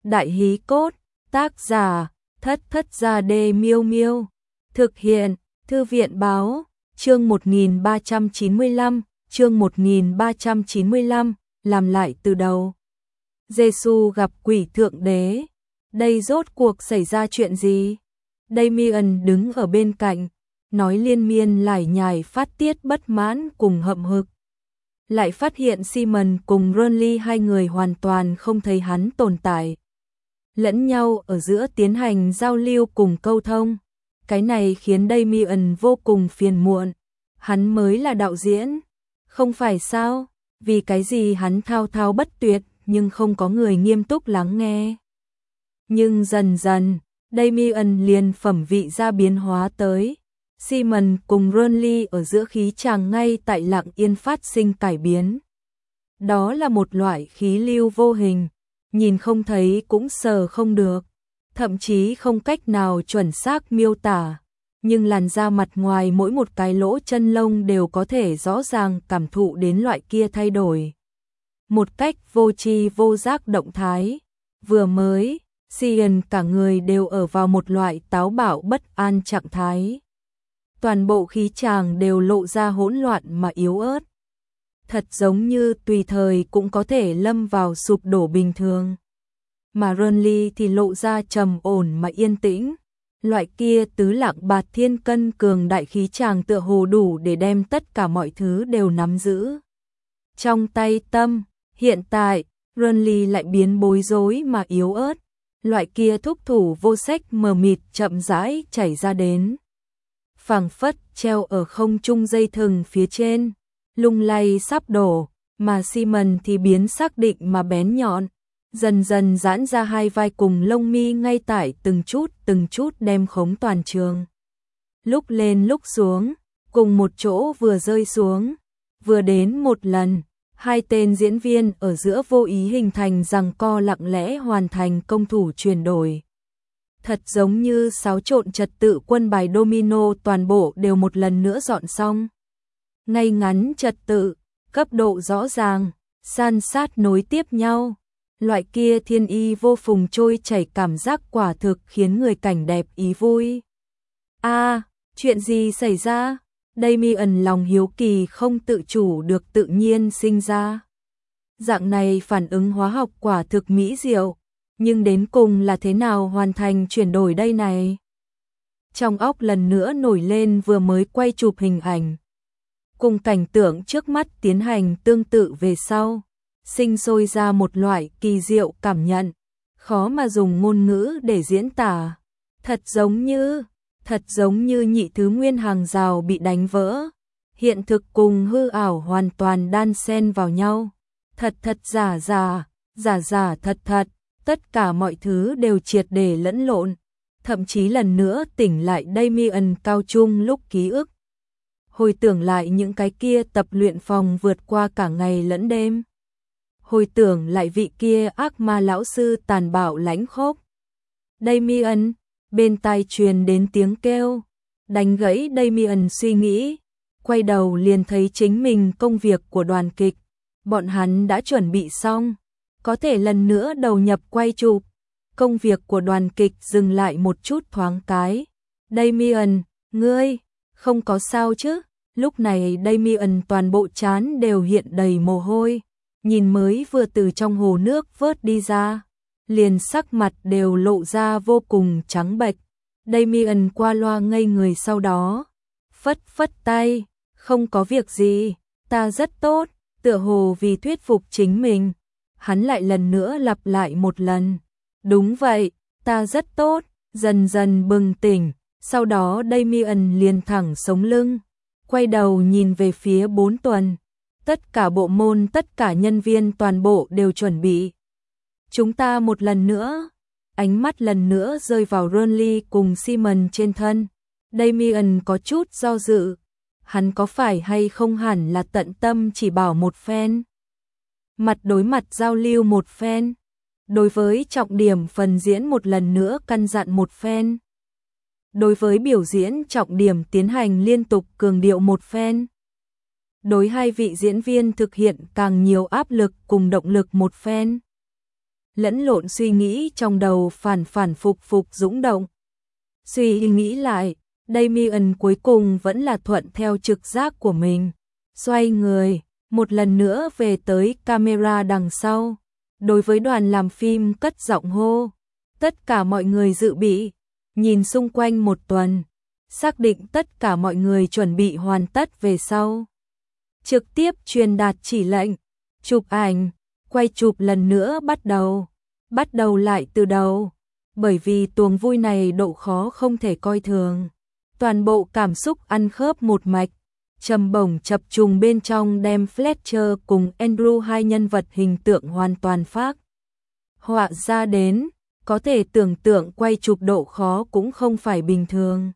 Đại hí cốt, tác giả, Thất Thất Gia Đê Miêu Miêu. Thực hiện, Thư viện báo, chương 1395, chương 1395, làm lại từ đầu. Giê-xu gặp quỷ thượng đế. Đây rốt cuộc xảy ra chuyện gì? Damien đứng ở bên cạnh, nói liên miên lải nhải phát tiết bất mãn cùng hậm hực. Lại phát hiện Simon cùng Ronly hai người hoàn toàn không thấy hắn tồn tại. Lẫn nhau ở giữa tiến hành giao lưu cùng câu thông. Cái này khiến Damien vô cùng phiền muộn. Hắn mới là đạo diễn, không phải sao? Vì cái gì hắn thao thao bất tuyệt nhưng không có người nghiêm túc lắng nghe. Nhưng dần dần, Damien liền phẩm vị ra biến hóa tới. Simon cùng Ronly ở giữa khí chàng ngay tại lặng yên phát sinh cải biến. Đó là một loại khí lưu vô hình, nhìn không thấy cũng sờ không được, thậm chí không cách nào chuẩn xác miêu tả, nhưng làn da mặt ngoài mỗi một cái lỗ chân lông đều có thể rõ ràng cảm thụ đến loại kia thay đổi. Một cách vô tri vô giác động thái, vừa mới, Sian cả người đều ở vào một loại táo bạo bất an trạng thái. Toàn bộ khí chàng đều lộ ra hỗn loạn mà yếu ớt. Thật giống như tùy thời cũng có thể lâm vào sụp đổ bình thường. Mà Ronly thì lộ ra trầm ổn mà yên tĩnh. Loại kia tứ lạng bạt thiên cân cường đại khí chàng tựa hồ đủ để đem tất cả mọi thứ đều nắm giữ trong tay tâm. Hiện tại, Ronly lại biến bối rối mà yếu ớt. Loại kia thúc thủ vô sách mờ mịt chậm rãi chảy ra đến. Phảng phất treo ở không trung dây thừng phía trên, lung lay sắp đổ, mà Simon thì biến xác định mà bén nhọn, dần dần giãn ra hai vai cùng lông mi ngay tại từng chút đem khống toàn trường. Lúc lên lúc xuống, cùng một chỗ vừa rơi xuống, vừa đến một lần, hai tên diễn viên ở giữa vô ý hình thành giằng co lặng lẽ hoàn thành công thủ chuyển đổi. Thật giống như xáo trộn trật tự quân bài domino toàn bộ đều một lần nữa dọn xong. Ngay ngắn trật tự, cấp độ rõ ràng, san sát nối tiếp nhau. Loại kia thiên y vô phùng trôi chảy cảm giác quả thực khiến người cảnh đẹp ý vui. Chuyện gì xảy ra? Damien lòng hiếu kỳ không tự chủ được tự nhiên sinh ra. Dạng này phản ứng hóa học quả thực mỹ diệu. Nhưng đến cùng là thế nào hoàn thành chuyển đổi đây này? Trong óc lần nữa nổi lên vừa mới quay chụp hình ảnh. Cùng cảnh tượng trước mắt tiến hành tương tự về sau. Sinh sôi ra một loại kỳ diệu cảm nhận. Khó mà dùng ngôn ngữ để diễn tả. Thật giống như nhị thứ nguyên hàng rào bị đánh vỡ. Hiện thực cùng hư ảo hoàn toàn đan xen vào nhau. Thật giả thật. Tất cả mọi thứ đều triệt để lẫn lộn, thậm chí lần nữa tỉnh lại Damien cao trung lúc ký ức. Hồi tưởng lại những cái kia tập luyện phòng vượt qua cả ngày lẫn đêm. Hồi tưởng lại vị kia ác ma lão sư tàn bạo lãnh khốc. Damien, bên tai truyền đến tiếng kêu, đánh gãy Damien suy nghĩ, quay đầu liền thấy chính mình công việc của đoàn kịch, bọn hắn đã chuẩn bị xong. Có thể lần nữa đầu nhập quay chụp. Công việc của đoàn kịch dừng lại một chút thoáng cái. Damien, ngươi, không có sao chứ? Lúc này Damien toàn bộ trán đều hiện đầy mồ hôi. Nhìn mới vừa từ trong hồ nước vớt đi ra. Liền sắc mặt đều lộ ra vô cùng trắng bệch. Damien qua loa ngây người sau đó. Phất tay, không có việc gì, ta rất tốt, tựa hồ vì thuyết phục chính mình. Hắn lại lần nữa lặp lại một lần. Đúng vậy, ta rất tốt, dần dần bừng tỉnh. Sau đó Damien liền thẳng sống lưng, quay đầu nhìn về phía 4 tuần. Tất cả bộ môn, tất cả nhân viên toàn bộ đều chuẩn bị. Chúng ta một lần nữa. Ánh mắt lần nữa rơi vào Ronly cùng Simon trên thân. Damien có chút do dự. Hắn có phải hay không hẳn là tận tâm chỉ bảo một phen. Mặt đối mặt giao lưu một phen. Đối với trọng điểm phần diễn một lần nữa căn dặn một phen. Đối với biểu diễn trọng điểm tiến hành liên tục cường điệu một phen. Đối hai vị diễn viên thực hiện càng nhiều áp lực cùng động lực một phen. lẫn lộn suy nghĩ trong đầu phản phản phục phục dũng động. Suy nghĩ lại, Damien cuối cùng vẫn là thuận theo trực giác của mình. Xoay người, một lần nữa về tới camera đằng sau. Đối với đoàn làm phim cất giọng hô. Tất cả mọi người dự bị, nhìn xung quanh một tuần. Xác định tất cả mọi người chuẩn bị hoàn tất về sau. Trực tiếp truyền đạt chỉ lệnh, chụp ảnh, quay chụp lần nữa bắt đầu lại từ đầu, bởi vì tuồng vui này độ khó không thể coi thường. Toàn bộ cảm xúc ăn khớp một mạch, trầm bổng chập trùng bên trong đem Fletcher cùng Andrew hai nhân vật hình tượng hoàn toàn phác họa ra đến, có thể tưởng tượng quay chụp độ khó cũng không phải bình thường.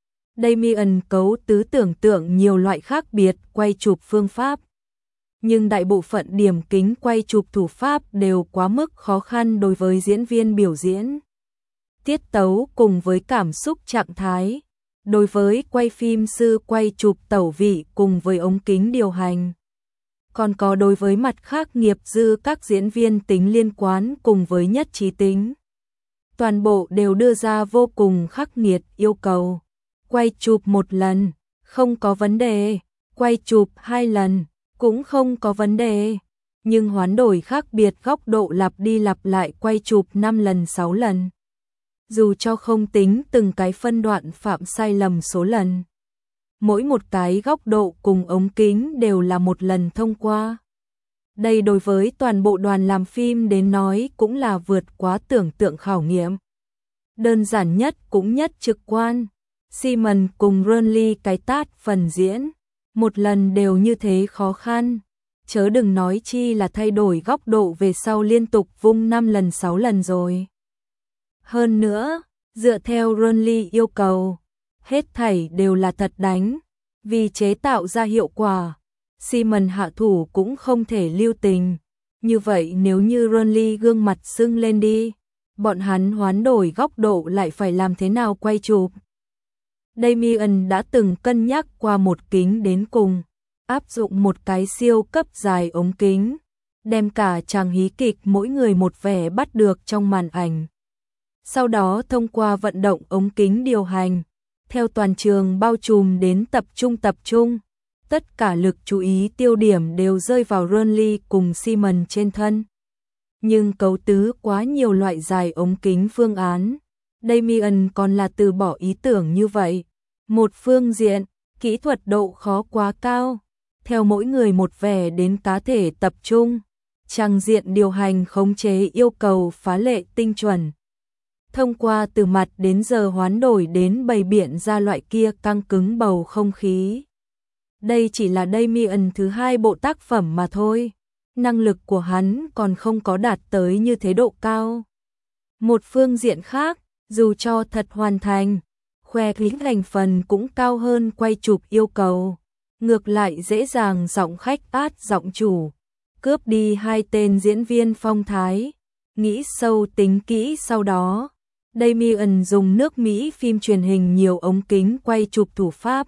Damien cấu tứ tưởng tượng nhiều loại khác biệt quay chụp phương pháp. Nhưng đại bộ phận điểm kính quay chụp thủ pháp đều quá mức khó khăn đối với diễn viên biểu diễn. Tiết tấu cùng với cảm xúc trạng thái, đối với quay phim sư quay chụp tẩu vị cùng với ống kính điều hành. Còn có đối với mặt khác nghiệp dư các diễn viên tính liên quan cùng với nhất trí tính. Toàn bộ đều đưa ra vô cùng khắc nghiệt yêu cầu. Quay chụp một lần, không có vấn đề. Quay chụp 2 lần, cũng không có vấn đề. Nhưng hoán đổi khác biệt góc độ lặp đi lặp lại quay chụp 5 lần 6 lần. Dù cho không tính từng cái phân đoạn phạm sai lầm số lần. Mỗi một cái góc độ cùng ống kính đều là một lần thông qua. Đây đối với toàn bộ đoàn làm phim đến nói cũng là vượt quá tưởng tượng khảo nghiệm. Đơn giản nhất cũng nhất trực quan. Simon cùng Ronly cái tát phần diễn, một lần đều như thế khó khăn. Chớ đừng nói chi là thay đổi góc độ về sau liên tục vung 5 lần 6 lần rồi. Hơn nữa, dựa theo Ronly yêu cầu, hết thảy đều là thật đánh, vì chế tạo ra hiệu quả. Simon hạ thủ cũng không thể lưu tình. Như vậy nếu như Ronly gương mặt sưng lên đi, bọn hắn hoán đổi góc độ lại phải làm thế nào quay chụp? Damien đã từng cân nhắc qua một kính đến cùng, áp dụng một cái siêu cấp dài ống kính, đem cả chàng hí kịch mỗi người một vẻ bắt được trong màn ảnh. Sau đó thông qua vận động ống kính điều hành, theo toàn trường bao trùm đến tập trung, tất cả lực chú ý tiêu điểm đều rơi vào Ronly cùng Simon trên thân. Nhưng cấu tứ quá nhiều loại dài ống kính phương án, Damien còn là từ bỏ ý tưởng như vậy. Một phương diện, kỹ thuật độ khó quá cao, theo mỗi người một vẻ đến cá thể tập trung, trang diện điều hành khống chế yêu cầu phá lệ tinh chuẩn. Thông qua từ mặt đến giờ hoán đổi đến bày biện ra loại kia căng cứng bầu không khí. Đây chỉ là Damien thứ 2 bộ tác phẩm mà thôi, năng lực của hắn còn không có đạt tới như thế độ cao. Một phương diện khác, dù cho thật hoàn thành, khoe kính thành phần cũng cao hơn quay chụp yêu cầu, ngược lại dễ dàng giọng khách át giọng chủ, cướp đi 2 tên diễn viên phong thái. Nghĩ sâu tính kỹ sau đó, Damien dùng nước Mỹ phim truyền hình nhiều ống kính quay chụp thủ pháp.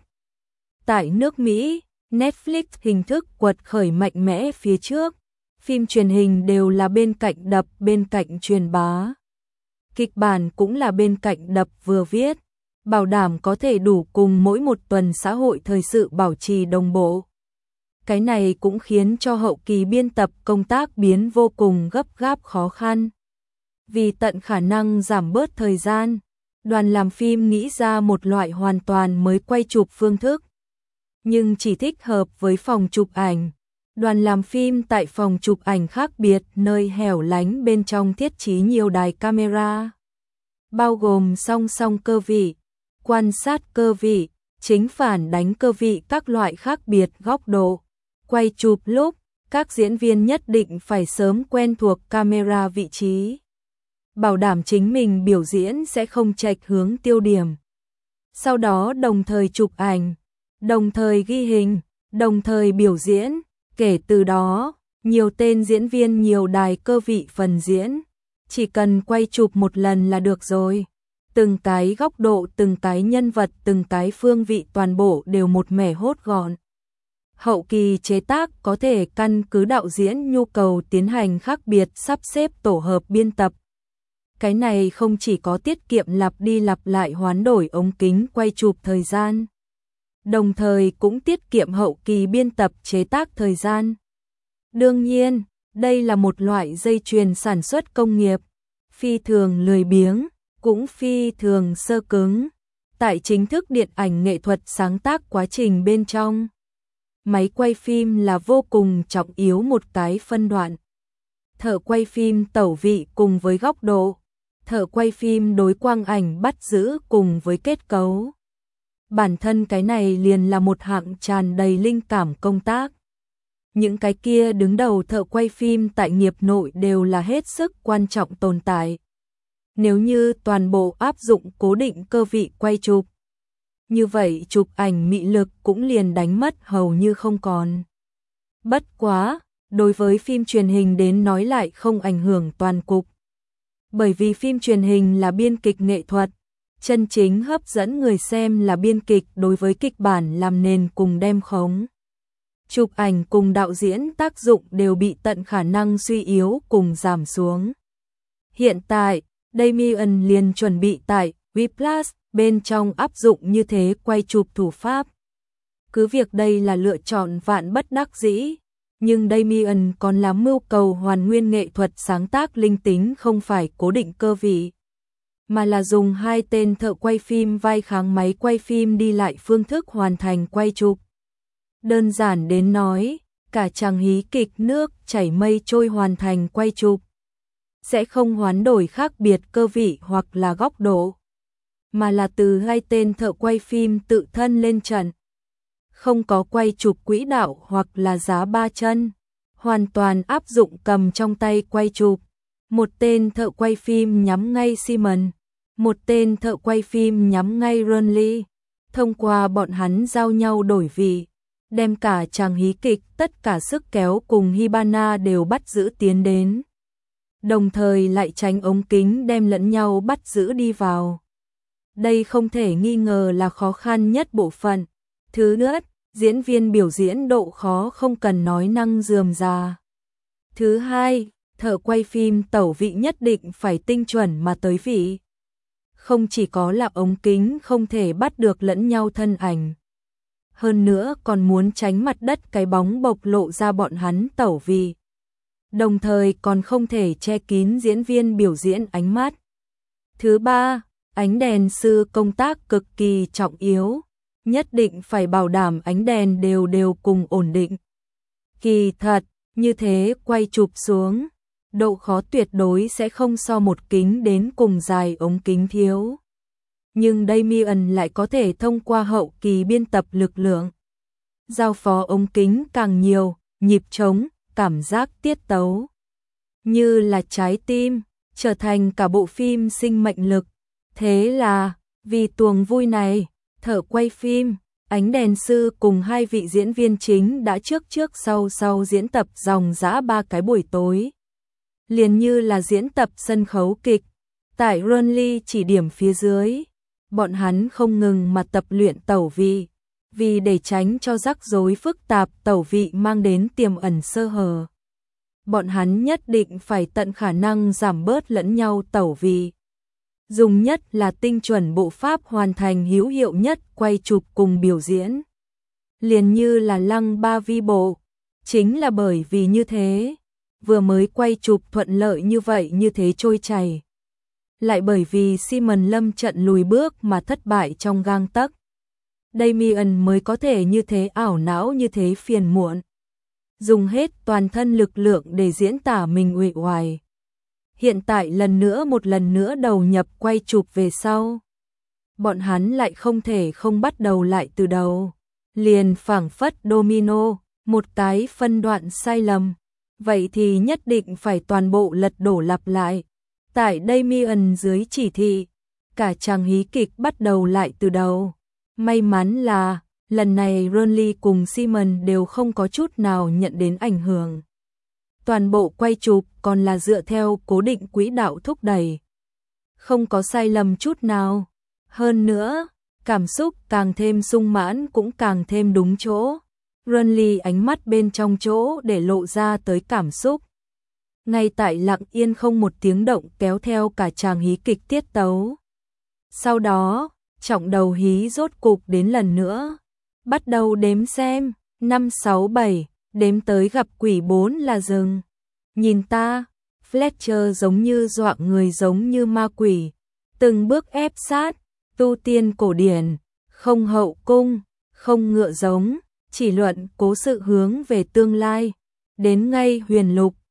Tại nước Mỹ, Netflix hình thức quật khởi mạnh mẽ phía trước, phim truyền hình đều là bên cạnh đập bên cạnh truyền bá. Kịch bản cũng là bên cạnh đập vừa viết, bảo đảm có thể đủ cùng mỗi một tuần xã hội thời sự bảo trì đồng bộ. Cái này cũng khiến cho hậu kỳ biên tập công tác biến vô cùng gấp gáp khó khăn. Vì tận khả năng giảm bớt thời gian, đoàn làm phim nghĩ ra một loại hoàn toàn mới quay chụp phương thức. Nhưng chỉ thích hợp với phòng chụp ảnh. Đoàn làm phim tại phòng chụp ảnh khác biệt nơi hẻo lánh bên trong thiết trí nhiều đài camera, bao gồm song song cơ vị, quan sát cơ vị, chính phản đánh cơ vị các loại khác biệt góc độ. Quay chụp lúc, các diễn viên nhất định phải sớm quen thuộc camera vị trí, bảo đảm chính mình biểu diễn sẽ không chệch hướng tiêu điểm. Sau đó đồng thời chụp ảnh, đồng thời ghi hình, đồng thời biểu diễn. Kể từ đó, nhiều tên diễn viên nhiều đài cơ vị phần diễn, chỉ cần quay chụp một lần là được rồi. Từng cái góc độ, từng cái nhân vật, từng cái phương vị toàn bộ đều một mẻ hốt gọn. Hậu kỳ chế tác có thể căn cứ đạo diễn nhu cầu tiến hành khác biệt sắp xếp tổ hợp biên tập. Cái này không chỉ có tiết kiệm lặp đi lặp lại hoán đổi ống kính quay chụp thời gian, đồng thời cũng tiết kiệm hậu kỳ biên tập chế tác thời gian. Đương nhiên, đây là một loại dây chuyền sản xuất công nghiệp, phi thường lười biếng, cũng phi thường xơ cứng. Tại chính thức điện ảnh nghệ thuật sáng tác quá trình bên trong, máy quay phim là vô cùng trọng yếu một cái phân đoạn. Thợ quay phim tẩu vị cùng với góc độ, thợ quay phim đối quang ảnh bắt giữ cùng với kết cấu. Bản thân cái này liền là một hạng tràn đầy linh cảm công tác. Những cái kia đứng đầu thợ quay phim tại nghiệp nội đều là hết sức quan trọng tồn tại. Nếu như toàn bộ áp dụng cố định cơ vị quay chụp, như vậy chụp ảnh mị lực cũng liền đánh mất hầu như không còn. Bất quá, đối với phim truyền hình đến nói lại không ảnh hưởng toàn cục. Bởi vì phim truyền hình là biên kịch nghệ thuật, chân chính hấp dẫn người xem là biên kịch đối với kịch bản làm nền cùng đem khống. Chụp ảnh cùng đạo diễn tác dụng đều bị tận khả năng suy yếu cùng giảm xuống. Hiện tại, Damien liền chuẩn bị tại Whiplash bên trong áp dụng như thế quay chụp thủ pháp. Cứ việc đây là lựa chọn vạn bất đắc dĩ, nhưng Damien còn là mưu cầu hoàn nguyên nghệ thuật sáng tác linh tính không phải cố định cơ vị, mà là dùng hai tên thợ quay phim vai kháng máy quay phim đi lại phương thức hoàn thành quay chụp. Đơn giản đến nói, cả chàng hí kịch nước chảy mây trôi hoàn thành quay chụp, sẽ không hoán đổi khác biệt cơ vị hoặc là góc độ, mà là từ hai tên thợ quay phim tự thân lên trận. Không có quay chụp quỹ đạo hoặc là giá ba chân, hoàn toàn áp dụng cầm trong tay quay chụp. Một tên thợ quay phim nhắm ngay Simon, một tên thợ quay phim nhắm ngay Ronly. Thông qua bọn hắn giao nhau đổi vị, đem cả chàng hí kịch tất cả sức kéo cùng Hibana đều bắt giữ tiến đến. Đồng thời lại tránh ống kính đem lẫn nhau bắt giữ đi vào. Đây không thể nghi ngờ là khó khăn nhất bộ phận. Thứ nhất, diễn viên biểu diễn độ khó không cần nói năng rườm rà. Thứ hai, thợ quay phim tẩu vị nhất định phải tinh chuẩn mà tới vị. Không chỉ có là ống kính không thể bắt được lẫn nhau thân ảnh. Hơn nữa còn muốn tránh mặt đất cái bóng bộc lộ ra bọn hắn tẩu vị. Đồng thời còn không thể che kín diễn viên biểu diễn ánh mắt. Thứ ba, ánh đèn sư công tác cực kỳ trọng yếu, nhất định phải bảo đảm ánh đèn đều đều cùng ổn định. Kỳ thật, như thế quay chụp xuống, độ khó tuyệt đối sẽ không so một kính đến cùng dài ống kính thiếu. Nhưng Damien lại có thể thông qua hậu kỳ biên tập lực lượng, giao phó ống kính càng nhiều, nhịp trống, cảm giác tiết tấu, như là trái tim, trở thành cả bộ phim sinh mệnh lực. Thế là, vì tuồng vui này, thợ quay phim, ánh đèn sư cùng hai vị diễn viên chính đã trước sau diễn tập dòng dã 3 cái buổi tối. Liền như là diễn tập sân khấu kịch, tại Ronly chỉ điểm phía dưới, bọn hắn không ngừng mà tập luyện tẩu vị, vì để tránh cho rắc rối phức tạp tẩu vị mang đến tiềm ẩn sơ hở. Bọn hắn nhất định phải tận khả năng giảm bớt lẫn nhau tẩu vị. Dùng nhất là tinh chuẩn bộ pháp hoàn thành hữu hiệu nhất quay chụp cùng biểu diễn. Liền như là Lăng Ba Vi Bộ, chính là bởi vì như thế, vừa mới quay chụp thuận lợi như vậy như thế trôi chảy. Lại bởi vì Simon lâm trận lùi bước mà thất bại trong gang tấc. Damien mới có thể như thế ảo não như thế phiền muộn. Dùng hết toàn thân lực lượng để diễn tả mình uể oải. Hiện tại một lần nữa đầu nhập quay chụp về sau. Bọn hắn lại không thể không bắt đầu lại từ đầu. Liền phảng phất domino, một cái phân đoạn sai lầm. Vậy thì nhất định phải toàn bộ lật đổ lặp lại. Tại Damien dưới chỉ thị, cả chàng hí kịch bắt đầu lại từ đầu. May mắn là, lần này Ronly cùng Simon đều không có chút nào nhận đến ảnh hưởng. Toàn bộ quay chụp còn là dựa theo cố định quỹ đạo thúc đẩy. Không có sai lầm chút nào. Hơn nữa, cảm xúc càng thêm sung mãn cũng càng thêm đúng chỗ. Runly ánh mắt bên trong chỗ để lộ ra tới cảm xúc. Ngay tại lặng yên không một tiếng động kéo theo cả chàng hí kịch tiết tấu. Sau đó, trọng đầu hí rốt cục đến lần nữa. Bắt đầu đếm xem, 5, 6, 7, đếm tới gặp quỷ 4 là dừng. Nhìn ta, Fletcher giống như dọa người giống như ma quỷ. Từng bước ép sát, tu tiên cổ điển, không hậu cung, không ngựa giống, chỉ luận cố sự hướng về tương lai. Đến ngay huyền lục,